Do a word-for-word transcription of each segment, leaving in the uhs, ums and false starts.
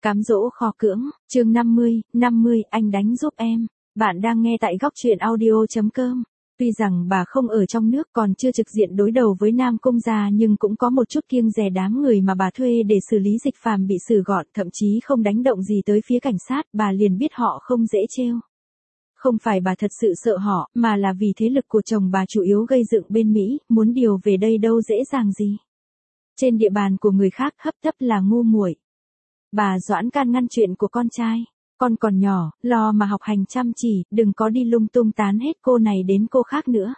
Cám dỗ khó cưỡng, chương năm mươi, năm mươi, anh đánh giúp em. Bạn đang nghe tại góc truyện audio chấm com. Tuy rằng bà không ở trong nước còn chưa trực diện đối đầu với Nam Cung gia nhưng cũng có một chút kiêng dè đám người mà bà thuê để xử lý Dịch Phàm bị xử gọn, thậm chí không đánh động gì tới phía cảnh sát, bà liền biết họ không dễ trêu. Không phải bà thật sự sợ họ, mà là vì thế lực của chồng bà chủ yếu gây dựng bên Mỹ, muốn điều về đây đâu dễ dàng gì. Trên địa bàn của người khác hấp tấp là ngu muội. Bà Doãn can ngăn chuyện của con trai. Con còn nhỏ, lo mà học hành chăm chỉ, đừng có đi lung tung tán hết cô này đến cô khác nữa.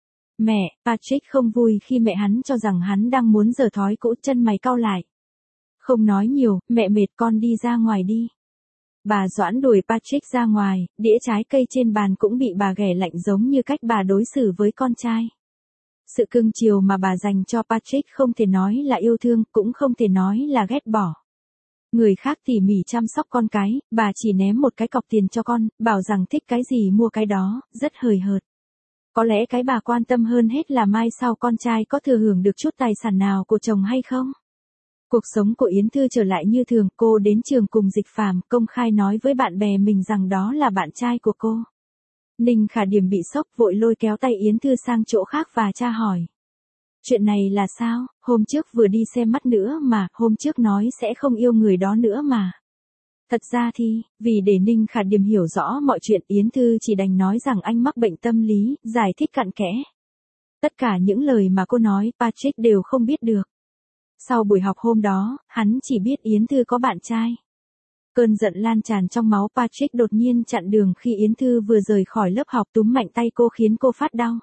Mẹ, Patrick không vui khi mẹ hắn cho rằng hắn đang muốn giở thói cũ, chân mày cau lại. Không nói nhiều, mẹ mệt con đi ra ngoài đi. Bà Doãn đuổi Patrick ra ngoài, đĩa trái cây trên bàn cũng bị bà ghẻ lạnh giống như cách bà đối xử với con trai. Sự cưng chiều mà bà dành cho Patrick không thể nói là yêu thương, cũng không thể nói là ghét bỏ. Người khác tỉ mỉ chăm sóc con cái, bà chỉ ném một cái cọc tiền cho con, bảo rằng thích cái gì mua cái đó, rất hời hợt. Có lẽ cái bà quan tâm hơn hết là mai sau con trai có thừa hưởng được chút tài sản nào của chồng hay không. Cuộc sống của Yến Thư trở lại như thường, cô đến trường cùng Dịch Phàm, công khai nói với bạn bè mình rằng đó là bạn trai của cô. Ninh Khả Điểm bị sốc vội lôi kéo tay Yến Thư sang chỗ khác và tra hỏi. Chuyện này là sao, hôm trước vừa đi xem mắt nữa mà, hôm trước nói sẽ không yêu người đó nữa mà. Thật ra thì, vì để Ninh Khả Điểm hiểu rõ mọi chuyện, Yến Thư chỉ đành nói rằng anh mắc bệnh tâm lý, giải thích cặn kẽ. Tất cả những lời mà cô nói, Patrick đều không biết được. Sau buổi học hôm đó, hắn chỉ biết Yến Thư có bạn trai. Cơn giận lan tràn trong máu Patrick đột nhiên chặn đường khi Yến Thư vừa rời khỏi lớp học, túm mạnh tay cô khiến cô phát đau.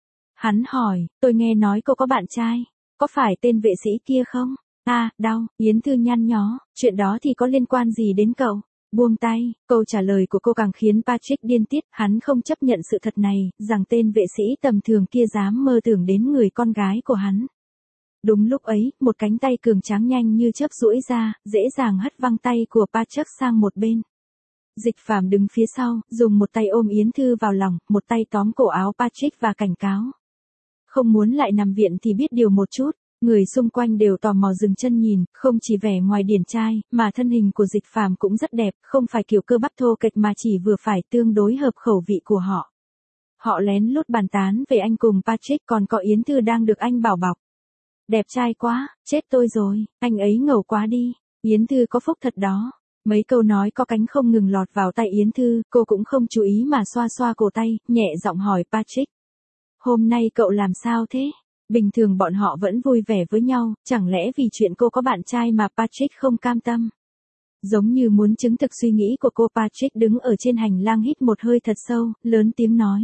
Hắn hỏi, tôi nghe nói cô có bạn trai, có phải tên vệ sĩ kia không? À, đau, Yến Thư nhăn nhó, chuyện đó thì có liên quan gì đến cậu? Buông tay, câu trả lời của cô càng khiến Patrick điên tiết, hắn không chấp nhận sự thật này, rằng tên vệ sĩ tầm thường kia dám mơ tưởng đến người con gái của hắn. Đúng lúc ấy, một cánh tay cường tráng nhanh như chớp duỗi ra, dễ dàng hất văng tay của Patrick sang một bên. Dịch Phàm đứng phía sau, dùng một tay ôm Yến Thư vào lòng, một tay tóm cổ áo Patrick và cảnh cáo. Không muốn lại nằm viện thì biết điều một chút. Người xung quanh đều tò mò dừng chân nhìn, không chỉ vẻ ngoài điển trai, mà thân hình của Dịch Phàm cũng rất đẹp, không phải kiểu cơ bắp thô kệch mà chỉ vừa phải, tương đối hợp khẩu vị của họ. Họ lén lút bàn tán về anh cùng Patrick, còn có Yến Thư đang được anh bảo bọc. Đẹp trai quá, chết tôi rồi, anh ấy ngầu quá đi, Yến Thư có phúc thật đó. Mấy câu nói có cánh không ngừng lọt vào tay Yến Thư, cô cũng không chú ý mà xoa xoa cổ tay, nhẹ giọng hỏi Patrick. Hôm nay cậu làm sao thế? Bình thường bọn họ vẫn vui vẻ với nhau, chẳng lẽ vì chuyện cô có bạn trai mà Patrick không cam tâm? Giống như muốn chứng thực suy nghĩ của cô, Patrick đứng ở trên hành lang hít một hơi thật sâu, lớn tiếng nói.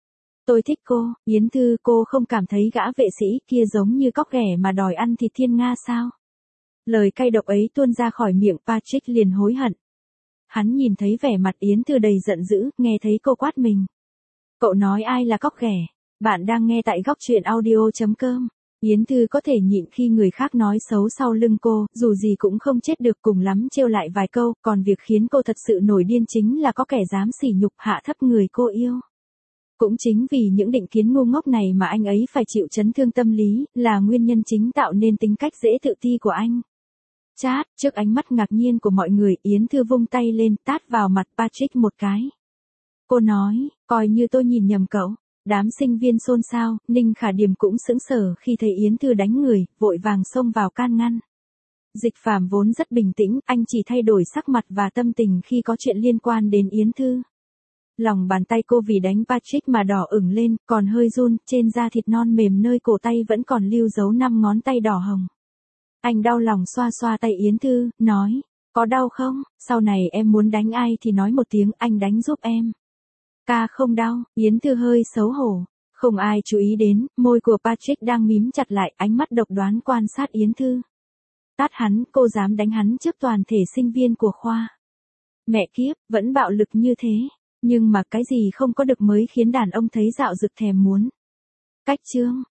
Tôi thích cô, Yến Thư, cô không cảm thấy gã vệ sĩ kia giống như cóc ghẻ mà đòi ăn thịt thiên nga sao? Lời cay độc ấy tuôn ra khỏi miệng Patrick liền hối hận. Hắn nhìn thấy vẻ mặt Yến Thư đầy giận dữ, nghe thấy cô quát mình. Cậu nói ai là cóc ghẻ? Bạn đang nghe tại góc truyện audio chấm com. Yến Thư có thể nhịn khi người khác nói xấu sau lưng cô, dù gì cũng không chết được, cùng lắm trêu lại vài câu, còn việc khiến cô thật sự nổi điên chính là có kẻ dám sỉ nhục hạ thấp người cô yêu. Cũng chính vì những định kiến ngu ngốc này mà anh ấy phải chịu chấn thương tâm lý, là nguyên nhân chính tạo nên tính cách dễ tự ti của anh. Chát, trước ánh mắt ngạc nhiên của mọi người, Yến Thư vung tay lên, tát vào mặt Patrick một cái. Cô nói, coi như tôi nhìn nhầm cậu. Đám sinh viên xôn xao, Ninh Khả Điểm cũng sững sờ khi thấy Yến Thư đánh người, vội vàng xông vào can ngăn. Dịch Phàm vốn rất bình tĩnh, anh chỉ thay đổi sắc mặt và tâm tình khi có chuyện liên quan đến Yến Thư. Lòng bàn tay cô vì đánh Patrick mà đỏ ửng lên, còn hơi run, trên da thịt non mềm nơi cổ tay vẫn còn lưu dấu năm ngón tay đỏ hồng. Anh đau lòng xoa xoa tay Yến Thư, nói, có đau không, sau này em muốn đánh ai thì nói một tiếng, anh đánh giúp em. Ca không đau, Yến Thư hơi xấu hổ. Không ai chú ý đến, môi của Patrick đang mím chặt lại, ánh mắt độc đoán quan sát Yến Thư. Tát hắn, cô dám đánh hắn trước toàn thể sinh viên của khoa. Mẹ kiếp, vẫn bạo lực như thế. Nhưng mà cái gì không có được mới khiến đàn ông thấy dạo rực thèm muốn. Cách chương.